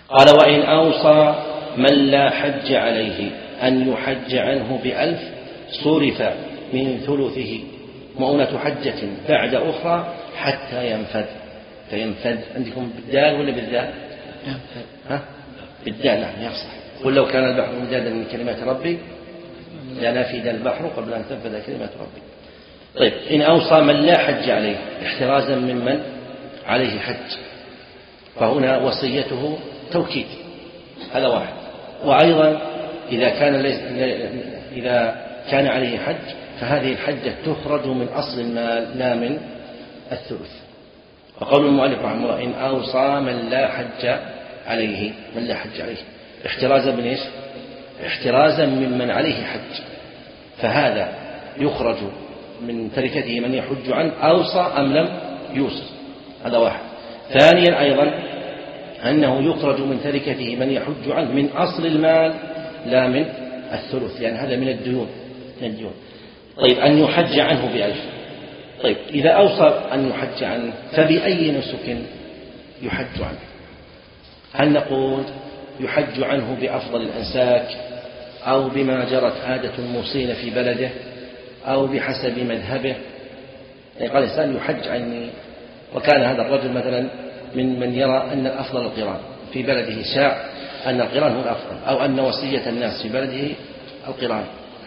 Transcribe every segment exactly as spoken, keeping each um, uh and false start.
قال وإن أوصى من لا حج عليه أن يحج عنه بألف صرف من ثلثه مؤونة حجة بعد أخرى حتى ينفذ. فينفذ عندكم بالدال ولا بالذال؟ ها؟ بالدال. نعم يصح. قل لو كان البحر مدادا من كلمات ربي لنفد البحر قبل أن تنفذ كلمات ربي. طيب إن أوصى من لا حج عليه احترازا ممن عليه حج، فهنا وصيته توكيد، هذا واحد. وأيضا إذا كان إذا كان عليه حج فهذه الحجة تخرج من أصل المال لا من الثلث. وقول المؤلف رحمه الله إن أوصى من لا حج عليه من لا حج عليه احترازا من إيش؟ احترازا ممن عليه حج، فهذا يخرج من تركته من يحج عنه أوصى أم لم يوصي، هذا واحد. ثانيا أيضا أنه يخرج من تركته من يحج عنه من أصل المال لا من الثلث، يعني هذا من الديون من الديون. طيب أن يحج عنه بألف. طيب إذا أوصى أن يحج عنه فبأي نسك يحج عنه؟ هل نقول يحج عنه بأفضل الأنساك أو بما جرت عادة الموصين في بلده أو بحسب مذهبه؟ يعني قال الإنسان يحج عني، وكان هذا الرجل مثلا من من يرى أن الأفضل القران في بلده، شاع أن القران هو الأفضل، أو أن وصية الناس في بلده القران.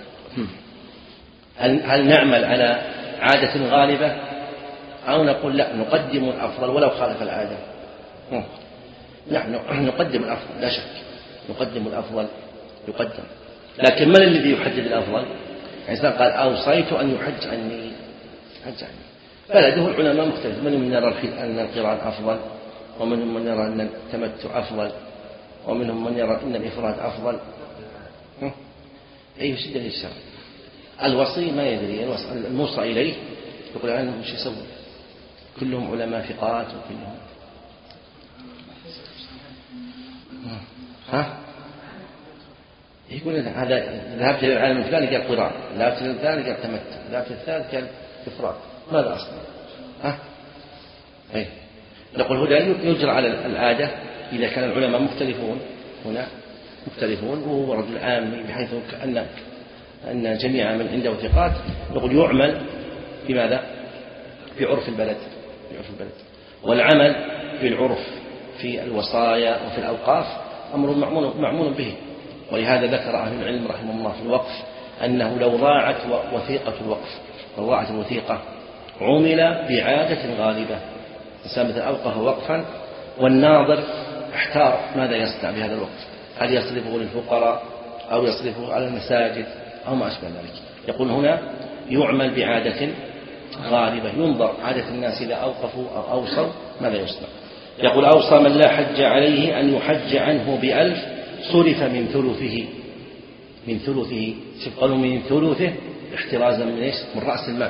هل, هل نعمل على عادة غالبة أو نقول لا نقدم الأفضل ولو خالف العادة؟ نحن نقدم الأفضل لا شك، نقدم الأفضل يقدم. لكن من الذي يحدد الأفضل؟ الإنسان قال أوصيت أن يحج عني حج عني، بلده العلماء مختلف، منهم من يرى أن القران أفضل، ومنهم من يرى أن التمتع أفضل، ومنهم من يرى أن الإفراد أفضل. أي شيء دليل الشرع. الوصي ما يدري، الموصى إليه يقول عنه مش يسوي، كلهم علماء ثقات وكلهم ها يقول هذا ذهبت إلى العالم الفلاني قال قران، ذهبت إلى الثاني قال تمتع، ذهبت إلى الثالث قال إفراد، ماذا أصلا؟ ها أي نقول هنا يجرى على العادة إذا كان العلماء مختلفون، هنا مختلفون وهو رجل عامي بحيث أن أن جميع من عنده ثقات، نقول يعمل بماذا؟ في عرف البلد، في عرف البلد. والعمل بالعرف في الوصايا وفي الأوقاف أمر معمول معمول به. ولهذا ذكر أهل العلم رحمه الله في الوقف أنه لو ضاعت وثيقة الوقف، لو ضاعت الوثيقة عمل بعادة غالبة. الإنسان مثلا أوقف وقفا والناظر احتار ماذا يصنع بهذا الوقف، هل يصرفه للفقراء أو يصرفه على المساجد أو ما أشبه ذلك. يقول هنا يعمل بعادة غالبة، ينظر عادة الناس إذا أوقفوا أو أوصوا ماذا يصنع. يقول أوصى من لا حج عليه أن يحج عنه بألف صرف من ثلثه، من ثلثه قالوا من ثلثه احترازا من إيش؟ من رأس المال.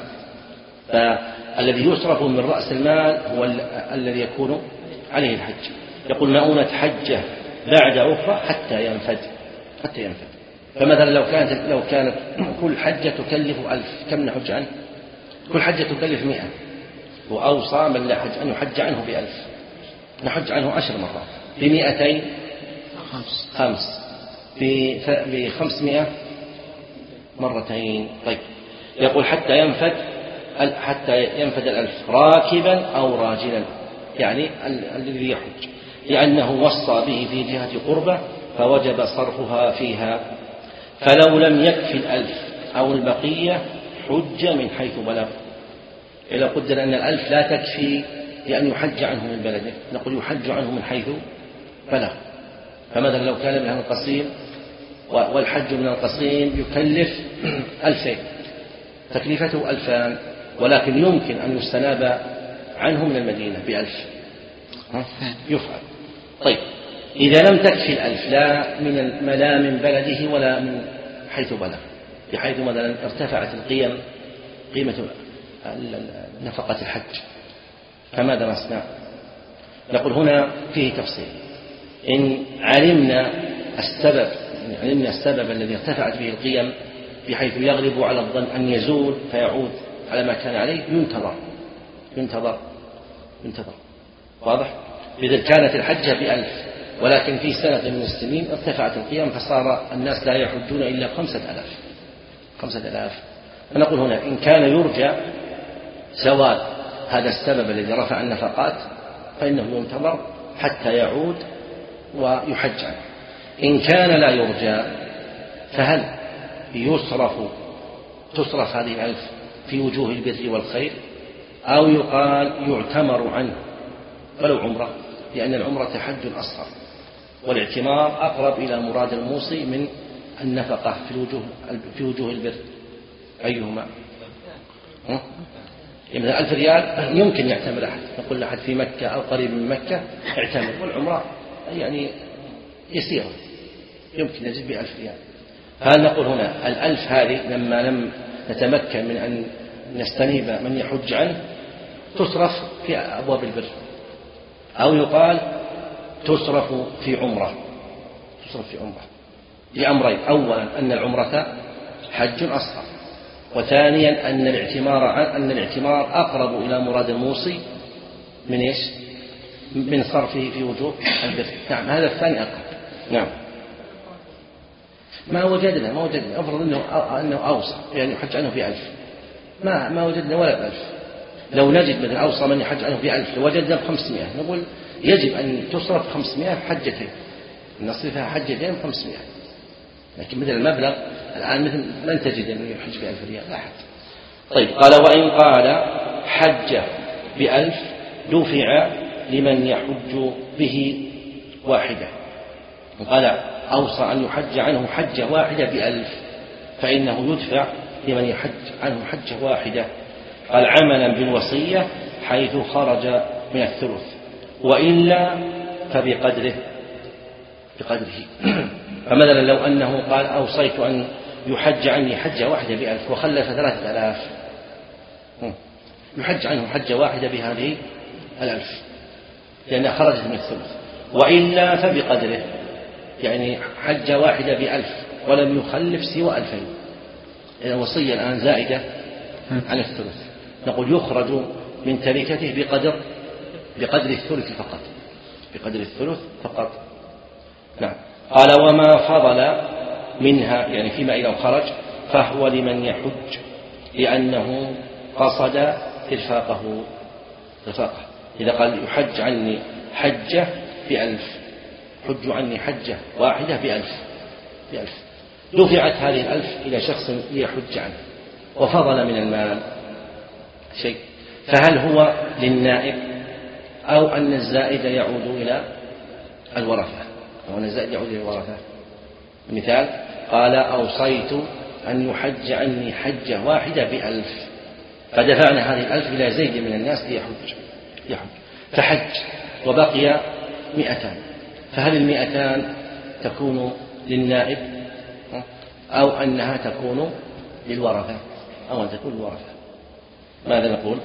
فالذي يصرف من رأس المال هو الذي يكون عليه الحج. يقول مؤونة حجة بعد أخرى حتى ينفد، حتى ينفد. فمثلا لو كانت لو كانت كل حجة تكلف ألف، كم نحج عنه؟ كل حجة تكلف مئة، وأوصى من لا حج أن يحج عنه بألف، نحج عنه عشر مرات، بمئتين خمس, خمس. بخمسمائة مرتين. طيب يقول حتى ينفد، حتى ينفد الألف راكبا أو راجلا، يعني الذي يحج، لأنه وصى به في جهة قربة فوجب صرفها فيها. فلو لم يكفي الألف أو البقية حج من حيث بلغ. إذا قدر أن الألف لا تكفي لأن يحج عنه من بلده، نقول يحج عنه من حيث بلغ. فمثلا لو كان من القصيم والحج من القصيم يكلف ألفين، تكلفته ألفان، ولكن يمكن أن يستناب عنه من المدينة بألف، يفعل. طيب إذا لم تكفي الألف لا من لا من بلده ولا من حيث بلغ، بحيث مثلا ارتفعت القيم قيمة نفقة الحج، فماذا نصنع؟ نقول هنا فيه تفصيل. إن علمنا السبب، إن علمنا السبب الذي ارتفعت به القيم بحيث يغلب على الظن أن يزول فيعود على ما كان عليه، ينتظر ينتظر ينتظر واضح؟ إذا كانت الحجة بألف ولكن في سنة من السنين ارتفعت القيم فصار الناس لا يحجون إلا خمسة آلاف خمسة آلاف فنقول هنا إن كان يرجى زوال هذا السبب الذي رفع النفقات فإنه ينتظر حتى يعود ويحج عنه. إن كان لا يرجى فهل يصرف تصرف هذه الألف في وجوه البر والخير أو يقال يعتمر عنه ولو عمرة، لأن العمرة حج أصغر والاعتمار أقرب إلى مراد الموصي من النفقة في وجوه في وجوه البر. أيهما؟ مثلا ألف ريال يمكن يعتمر أحد، نقول لأحد في مكة أو قريب من مكة اعتمر، والعمرة يعني يسيرة يمكن نجد بألف ريال. هل نقول هنا الألف هذه لما لم نتمكن من أن نستنيب من يحج عنه تصرف في أبواب البر، أو يقال تصرف في عمرة تصرف في عمرة لأمرين: أولا أن العمرة حج أصغر، وثانيا أن الاعتمار أن الاعتمار أقرب إلى مراد الموصي من إيش؟ من صرفه في وجوه البر. نعم هذا الثاني أقرب. نعم ما وجدنا ما وجدنا أفرض أنه أنه أوصى يعني يحج عنه بألف، ما ما وجدنا ولا بألف. لو نجد مثل أوصى من يحج عنه بألف لوجدنا بخمسمائة، نقول يجب أن تصرف خمسمائة حجتين، نصرفها حجتين بخمسمائة. لكن مثل المبلغ الآن مثل من تجد أنه يحج بألف ريال لا أحد. طيب قال وإن قال حج بألف دفع لمن يحج به واحدة، وقال أوصى أن يحج عنه حجة واحدة بألف فإنه يدفع لمن يحج عنه حجة واحدة. قال عملا بالوصية حيث خرج من الثلث، وإلا فبقدره بقدره. فمثلا لو أنه قال أوصيت أن يحج عني حجة واحدة بألف وخلف ثلاثة آلاف، يحج عنه حجة واحدة بهذه الألف لأنها خرجت من الثلث، وإلا فبقدره يعني حجة واحدة بألف ولم يخلف سوى ألفين. الوصية الآن زائدة عن الثلث، نقول يخرج من تركته بقدر بقدر الثلث فقط بقدر الثلث فقط. نعم. قال وما فضل منها يعني فيما إذا خرج فهو لمن يحج لأنه قصد إرفاقه رفاقه. إذا قال يحج عني حجة بألف، حج عني حجة واحدة بألف بألف دفعت هذه الألف إلى شخص ليحج عنه وفضل من المال شيء، فهل هو للنائب أو أن الزائد يعود إلى الورثة أو أن الزائد يعود إلى الورثة؟ مثال قال أوصيت أن يحج عني حجة واحدة بألف فدفعنا هذه الألف إلى زيد من الناس ليحج يحج فحج وبقي مئتان، فهل المئتان تكون للنائب أو أنها تكون للورثة أو أن تكون للورثة؟ ماذا نقول؟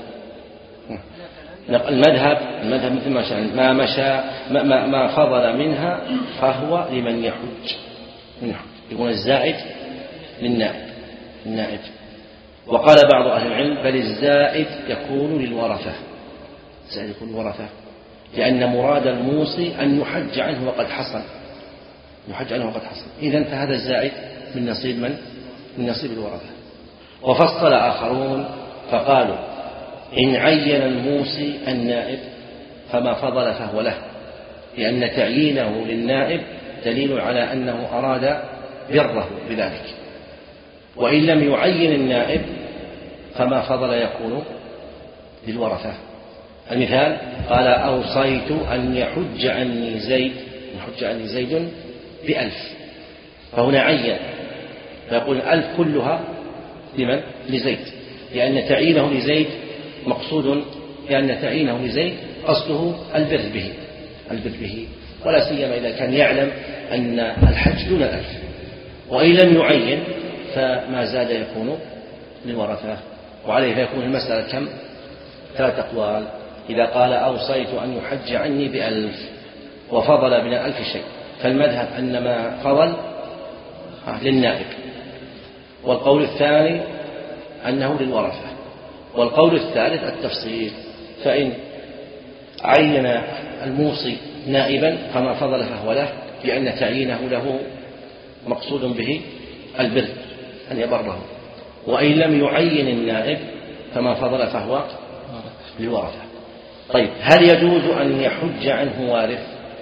المذهب المذهب مثل ما شاء ما مشى ما, ما, ما فضل منها فهو لمن يحج من يحج يكون الزائد للنائب النائب. وقال بعض أهل العلم بل الزائد يكون للورثة الزائد يكون للورثة لأن مراد الموصي أن يحج عنه وقد حصل يحج عنه وقد حصل إذن فهذا الزائد من نصيب من؟ من نصيب الورثة. وفصل آخرون فقالوا إن عين الموصي النائب فما فضل فهو له، لأن تعيينه للنائب دليل على أنه أراد بره بذلك، وإن لم يعين النائب فما فضل يكون للورثة. المثال قال أوصيت أن يحج عني زيد يحج عني زيد بألف، فهنا عين فيقول الألف كلها لمن؟ لزيد، لأن تعيينه لزيد مقصود، لأن تعيينه لزيد قصده البر به البر به ولا سيما إذا كان يعلم أن الحج دون الألف. وإن لم يعين فما زاد يكون للورثة، وعليه فيكون المسألة كم؟ ثلاث أقوال. إذا قال أوصيت أن يحج عني بألف وفضل من الألف شيء فالمذهب أن ما فضل للنائب، والقول الثاني أنه للورثة، والقول الثالث التفصيل. فإن عين الموصي نائبا فما فضل فهو له، لأن تعيينه له مقصود به البر أن يبره، وإن لم يعين النائب فما فضل فهو للورثة. طيب هل يجوز أن يحج عنه وارث؟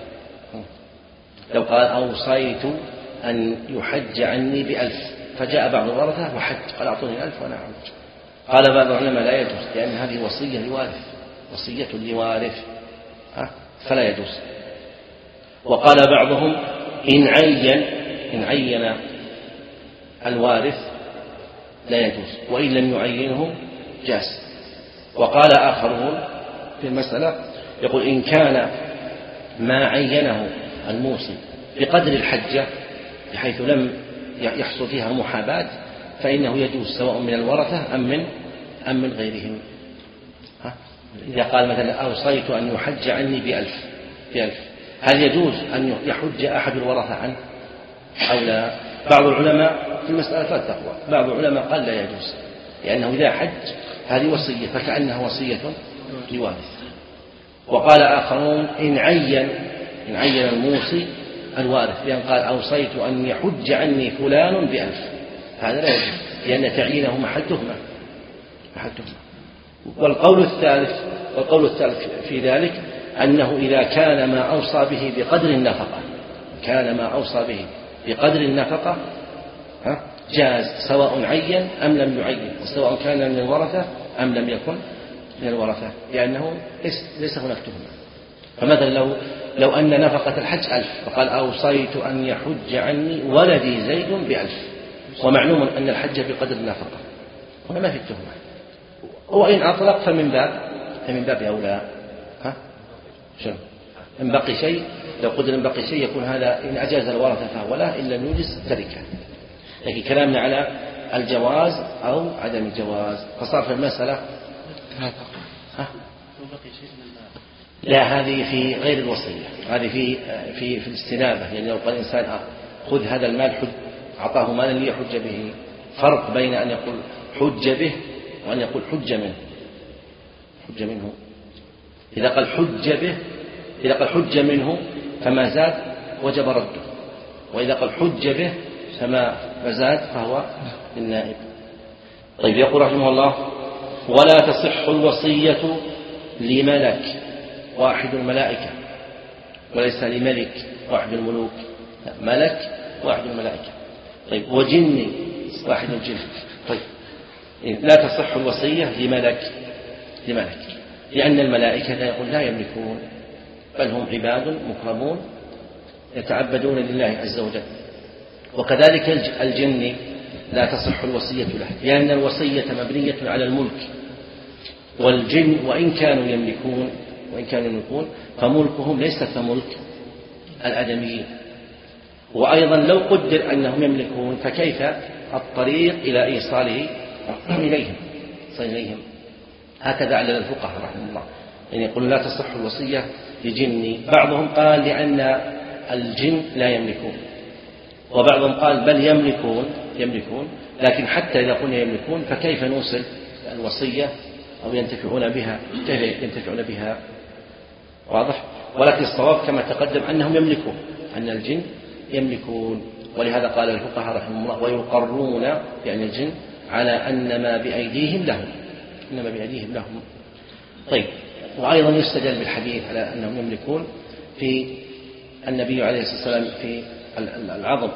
لو قال أوصيت أن يحج عني بألف فجاء بعض الورثة وحج، قال أعطوني ألف وأنا أحج، قال بعض العلماء لا يجوز، لأن هذه وصية لوارث، وصية لوارث فلا يجوز. وقال بعضهم إن عين إن عين الوارث لا يجوز، وإن لم يعينه جاز. وقال آخرون في المسألة يقول إن كان ما عينه الموصي بقدر الحجة بحيث لم يحصل فيها محاباة فإنه يجوز سواء من الورثة أم من أم من غيرهم. ها؟ إذا قال مثلا أوصيت أن يحج عني بألف بألف هل يجوز أن يحج أحد الورثة عنه أو لا؟ بعض العلماء في المسألة لا تقوى، بعض العلماء قال لا يجوز، لأنه إذا حج هذه وصية فكأنها وصية لوارث. وقال آخرون إن عين إن عين الموصي الوارث بأن قال أوصيت أن يحج عني فلان بألف، هذا لا يجوز، لأن تعيينه محل تهمة محل تهمة. والقول الثالث والقول الثالث في ذلك أنه إذا كان ما أوصى به بقدر النفقة كان ما أوصى به بقدر النفقة جاز سواء عين أم لم يعين، سواء كان من الورثة أم لم يكن من الورثة، لأنه ليس هناك تهمة. فمثلا لو لو أن نفقة الحج ألف فقال أوصيت أن يحج عني ولدي زيد بألف، ومعلوم أن الحج بقدر النفقة، هنا ما في التهمة. وإن أطلق فمن باب فمن باب أولى. ها شو إن بقي شيء، لو قدر إن بقي شيء يكون هذا إن أجاز الورثة فهو له، إن لم يجز تركه. لكن كلامنا على الجواز أو عدم الجواز، فصار في المسألة ها؟ لا هذه في غير الوصية، هذه في في في الاستنابة، يعني لو قال الإنسان خذ هذا المال حج أعطاه مالا ليحج به، فرق بين أن يقول حج به وأن يقول حج منه حج منه إذا قال حج به إذا قال حج منه فما زاد وجب رده، وإذا قال حج به فما زاد فهو للنائب. طيب يقول رحمه الله ولا تصح الوصية لملك واحد الملائكة، وليس لملك واحد الملوك، ملك واحد الملائكة. طيب وجن واحد الجن. طيب لا تصح الوصية لملك لملك لأن الملائكة لا يقول لا يملكون، بل هم عباد مكرمون يتعبدون لله عز وجل. وكذلك الجن لا تصح الوصية له، لأن الوصية مبنية على الملك، والجن وإن كانوا يملكون وإن كانوا يملكون فملكهم ليس كملك الآدميين. وأيضا لو قدر أنهم يملكون فكيف الطريق إلى إيصاله إليهم إليهم هكذا على الفقهاء رحمه الله، يعني يقول لا تصح الوصية لجن. بعضهم قال لأن الجن لا يملكون، وبعضهم قال بل يملكون يملكون لكن حتى إذا قلنا يملكون فكيف نوصل الوصية أو ينتفعون بها كيف ينتفعون بها؟ واضح. ولكن الصواب كما تقدم أنهم يملكون، أن الجن يملكون، ولهذا قال الفقهاء رحمه الله ويقرون يعني الجن على أن ما بأيديهم لهم إنما بأيديهم لهم. طيب وأيضا يستدل بالحديث على أنهم يملكون في النبي عليه الصلاة والسلام في العظم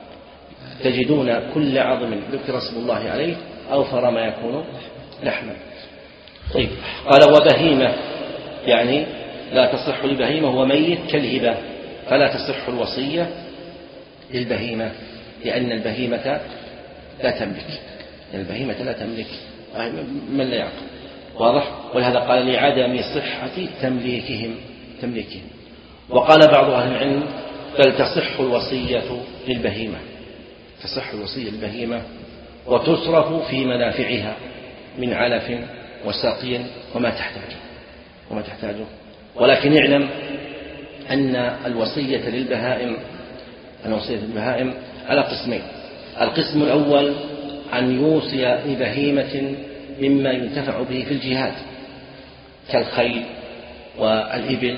تجدون كل عظم ذكر اسم الله عليه أوفر ما يكون لحما. طيب قال وبهيمة يعني لا تصح لبهيمة وميت كالهبة، فلا تصح الوصية للبهيمة لأن البهيمة لا تملك البهيمة لا تملك من لا يعقل. واضح. ولهذا قال لعدم صحة تمليكهم تمليكهم. وقال بعض أهل العلم بل تصح الوصية للبهيمة تصح الوصية للبهيمة وتصرف في منافعها من علف وسقي وما تحتاجه وما تحتاجه ولكن اعلم أن الوصية للبهائم الوصية للبهائم على قسمين. القسم الأول أن يوصي لبهيمة مما ينتفع به في الجهاد كالخيل والإبل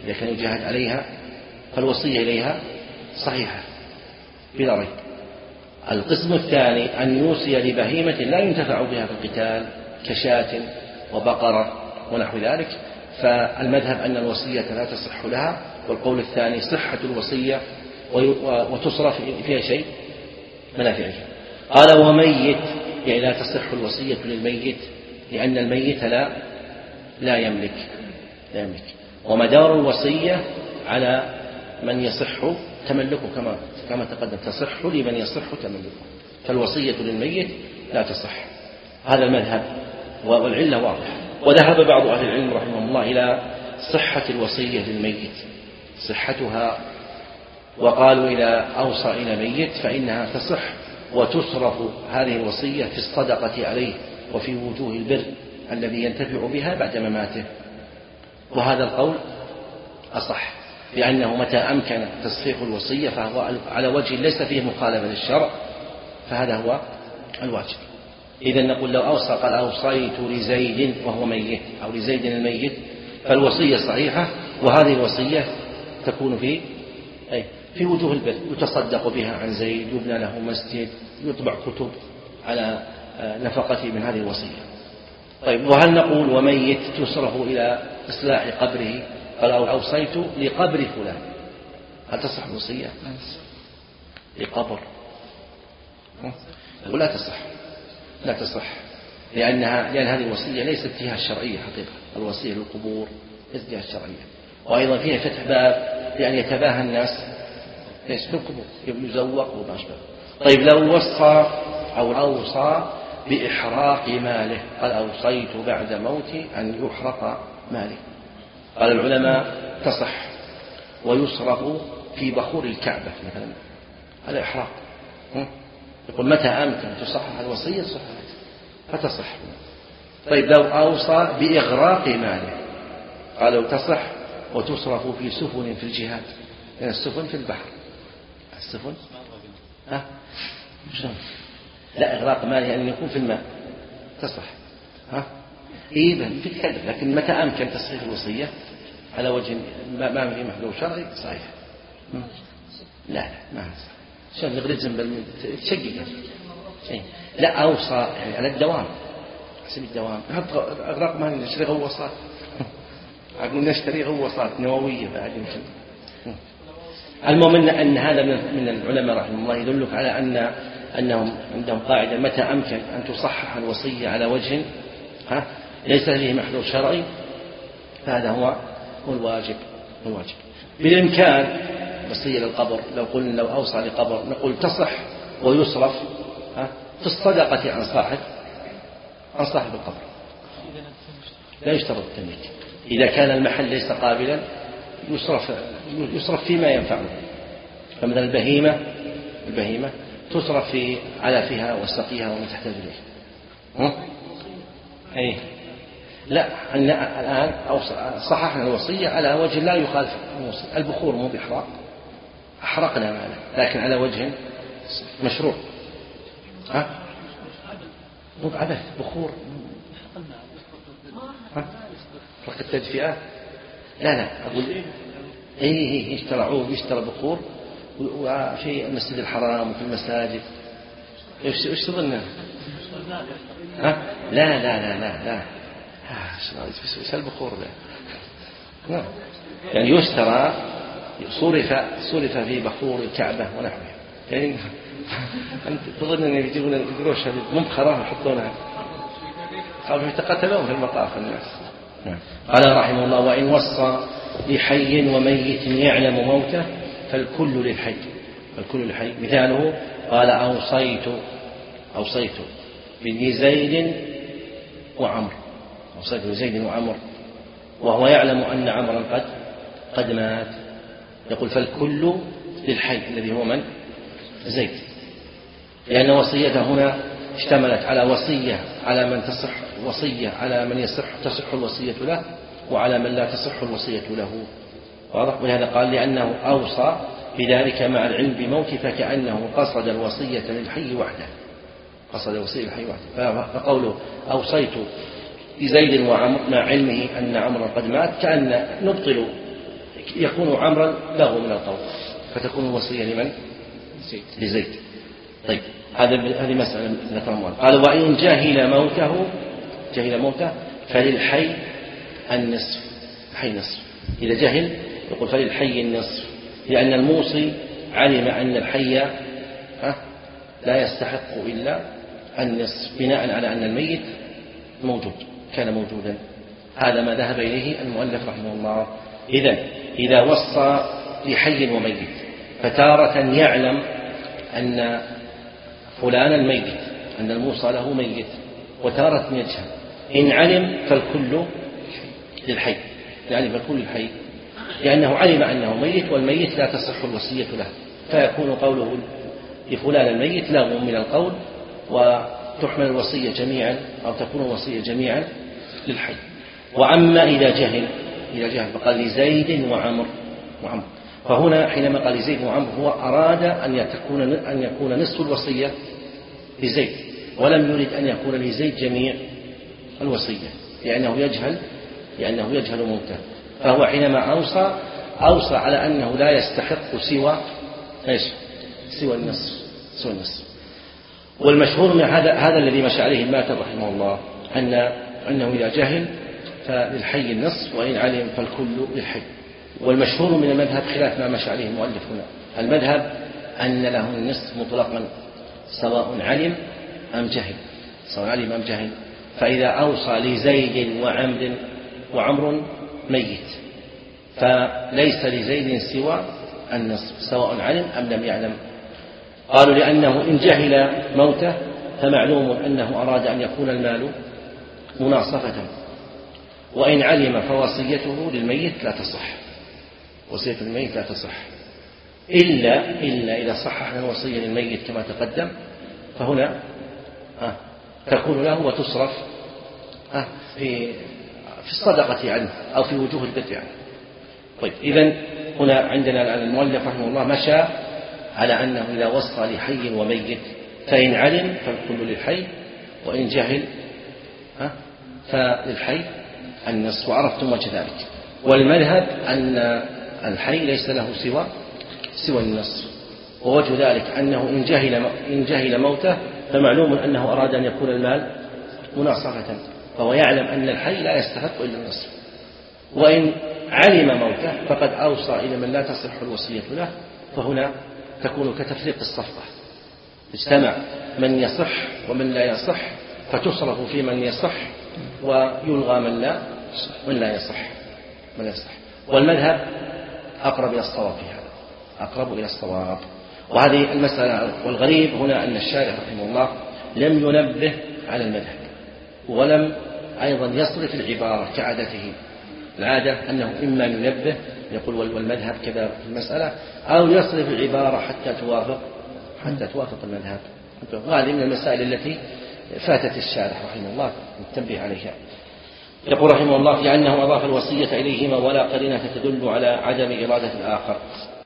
إذا كان يجاهد عليها فالوصية إليها صحيحة بلا ريب. القسم الثاني أن يوصي لبهيمة لا ينتفع بها في القتال كشاة وبقرة ونحو ذلك، فالمذهب أن الوصية لا تصح لها، والقول الثاني صحة الوصية وتصرف فيها شيء منافعها. قال وميت، يعني لا تصح الوصية للميت لأن الميت لا لا يملك لا يملك ومدار الوصية على من يصح تملكه كما كما تقدم، تصح لمن يصح تملكه، فالوصية للميت لا تصح. هذا المذهب والعلة واضحة. وذهب بعض أهل العلم رحمه الله إلى صحة الوصية للميت، صحتها، وقالوا إذا أوصى إلى ميت فإنها تصح وتصرف هذه الوصية في الصدقة عليه وفي وجوه البر الذي ينتفع بها بعد مماته. وهذا القول أصح، لأنه متى أمكن تصحيح الوصية فهو على وجه ليس فيه مخالفة للشرع، فهذا هو الواجب. إذن نقول لو أوصى قال أوصيت لزيد وهو ميت أو لزيد الميت فالوصية صحيحة، وهذه الوصية تكون في أي في وجوه البر، يتصدق بها عن زيد، يبنى له مسجد، يطبع كتب على نفقته من هذه الوصية. طيب، وهل نقول وميت تصرف إلى إصلاح قبره؟ قال أوصيت لقبر فلان، هل تصح الوصية لقبر؟ ولا تصح لا تصح لأنها لأن هذه الوصية ليست فيها الشرعية حقيقة، الوصية للقبور ليست فيها الشرعية، وأيضا فيها فتح باب يعني يتباهى الناس ليش في القبور يزوق وما أشبه. طيب، لو وصى أو أوصى بإحراق ماله، قال أوصيت بعد موتي أن يحرق مالي، قال العلماء تصح ويصرف في بخور الكعبة مثلا، هذا إحراق. يقول متى أمكن تصحح الوصية صححت فتصح. طيب، لو أوصى بإغراق ماله، قالوا تصح وتصرف في سفن في الجهاد، لأن السفن في البحر، السفن ها لا إغراق ماله يعني يكون في الماء تصح ها إذا تتكلم، لكن متى أمكن تصحيح الوصية على وجه ما في محذور شرعي صحيح. لا لا ما شلون نغرد زنبل تشقق يعني. لا أوصى يعني على الدوام، حسب الدوام، نحط أغراق مال نشتري غواصات أقول نشتري غواصات نووية بعد يمكن. المهم أن هذا من العلماء رحمه الله يدلك على أن أنهم عندهم قاعدة متى أمكن أن تصحح الوصية على وجه ها ليس فيه محذور شرعي، فهذا هو الواجب الواجب بالإمكان. وصية للقبر، لو قلنا لو أوصى لقبر نقول تصح ويصرف ها في الصدقة عن صاحب عن صاحب القبر، لا يشترط التمليك. إذا كان المحل ليس قابلا يصرف يصرف فيما ينفعه، فمثلا البهيمة البهيمة تصرف في علفها وسقيها وما تحتاج إليه. أي لا الآن صححنا الوصية على وجه لا يخالف الوصية. البخور مو بإحراق، أحرقنا معنا لكن على وجه مشروع. ها مو بعبث بخور فرق التدفئة. لا لا أقول إيه يشترى عود يشترى بخور وفي المسجد الحرام وفي المساجد إيش تظن؟ ها لا لا لا لا لا ايش البخور ده؟ يعني يشترى صرف صرف في بخور الكعبة ونحوها، يعني أنت تظن أن يجيبون القروش هذه مبخرة يحطونها خافوا يتقاتلون في المطاف الناس. قال رحمه الله وإن وصى لحي وميت يعلم موته فالكل للحي، الكل للحي. مثاله قال أوصيت أوصيت بن زيد وعمر، أوصيت بن زيد وعمر وهو يعلم أن عمرا قد قد مات، يقول فالكل للحي الذي هو من؟ زيد، لأن وصيته هنا اشتملت على وصية على من تصح وصية على من يصح تصح الوصية له وعلى من لا تصح الوصية له. واضح؟ ولهذا قال لأنه أوصى بذلك مع العلم بموته فكأنه قصد الوصية للحي وحده، قصد الوصية للحي وحده. فقوله أوصيت بزيد وعمر مع علمه أن عمرا قد مات كأن نبطل يكون عمرا له من القول، فتكون الوصية لمن؟ لزيد. طيب هذا هذه مسألة ذكر المؤلف. قال وإن جهل موته جهل موته فللحي النصف، حي نصف. إذا جهل يقول فللحي النصف، لأن الموصي علم أن الحي لا يستحق إلا النصف بناء على أن الميت موجود كان موجودا. هذا ما ذهب إليه المؤلف رحمه الله. إذن إذا وصى لحي وميت فتارة يعلم أن فلانا ميت، أن الموصى له ميت، وتارة يجهل. إن علم فالكل للحي، يعني فالكل للحي، لأنه علم أنه ميت والميت لا تصح الوصية له، فيكون قوله لفلان الميت له من القول، وتحمل الوصية جميعا أو تكون الوصية جميعا للحي. وأما إذا جهل إذا جهل فقال لزيد وعمر وعمر فهنا حينما قال لزيد وعمر هو أراد أن يكون أن يكون نصف الوصية لزيد، ولم يرد أن يكون لزيد جميع الوصية، لأنه يجهل لأنه يجهل موته. فهو حينما أوصى أوصى على أنه لا يستحق سوى إيش؟ سوى النصف سوى النصف. والمشهور من هذا هذا الذي مشى عليه الماتب رحمه الله أن أنه إذا جهل فللحي النصف، وإن علم فالكل للحي. والمشهور من المذهب خلاف ما مشى عليه المؤلف هنا، المذهب أن له النصف مطلقا سواء علم أم جهل، سواء علم أم جهل. فإذا أوصى لزيد وعمر وعمر ميت فليس لزيد سوى النصف سواء علم أم لم يعلم. قالوا لأنه إن جهل موته فمعلوم أنه أراد أن يكون المال مناصفة، وإن علم فوصيته للميت لا تصح، وصية الميت لا تصح إلا إلا إذا صححنا الوصية للميت كما تقدم، فهنا آه تكون له وتصرف آه في في الصدقة عنه أو في وجوه البر عنه. طيب إذن هنا عندنا المؤلف رحمه الله مشى على أنه إذا وصى لحي وميت فإن علم فالكل للحي، وإن جهل آه فللحي النصف. وعرفتم وجه ذلك. والمذهب أن الحي ليس له سوى سوى النصف، ووجه ذلك أنه إن جهل إن جهل موته فمعلوم أنه أراد أن يكون المال مناصفة، فهو يعلم أن الحي لا يستحق إلا النصف. وإن علم موته فقد أوصى إلى من لا تصح الوصية له، فهنا تكون كتفريق الصفقة، اجتمع من يصح ومن لا يصح فتصرف في من يصح ويلغى من لا من لا يصح من لا يصح. والمذهب أقرب إلى الصواب في هذا، أقرب إلى الصواب. وهذه المسألة. والغريب هنا أن الشارع رحمه الله لم ينبه على المذهب، ولم أيضا يصرف العبارة كعادته. العادة أنه إما ينبه يقول والمذهب كذا في المسألة، أو يصرف العبارة حتى توافق حتى توافق المذهب. وهذه من المسائل التي فاتت الشارع رحمه الله التنبيه عليها. يقول رحمه الله لأنه أضاف الوصية إليهما ولا قرينة تدل على عدم إرادة الآخر.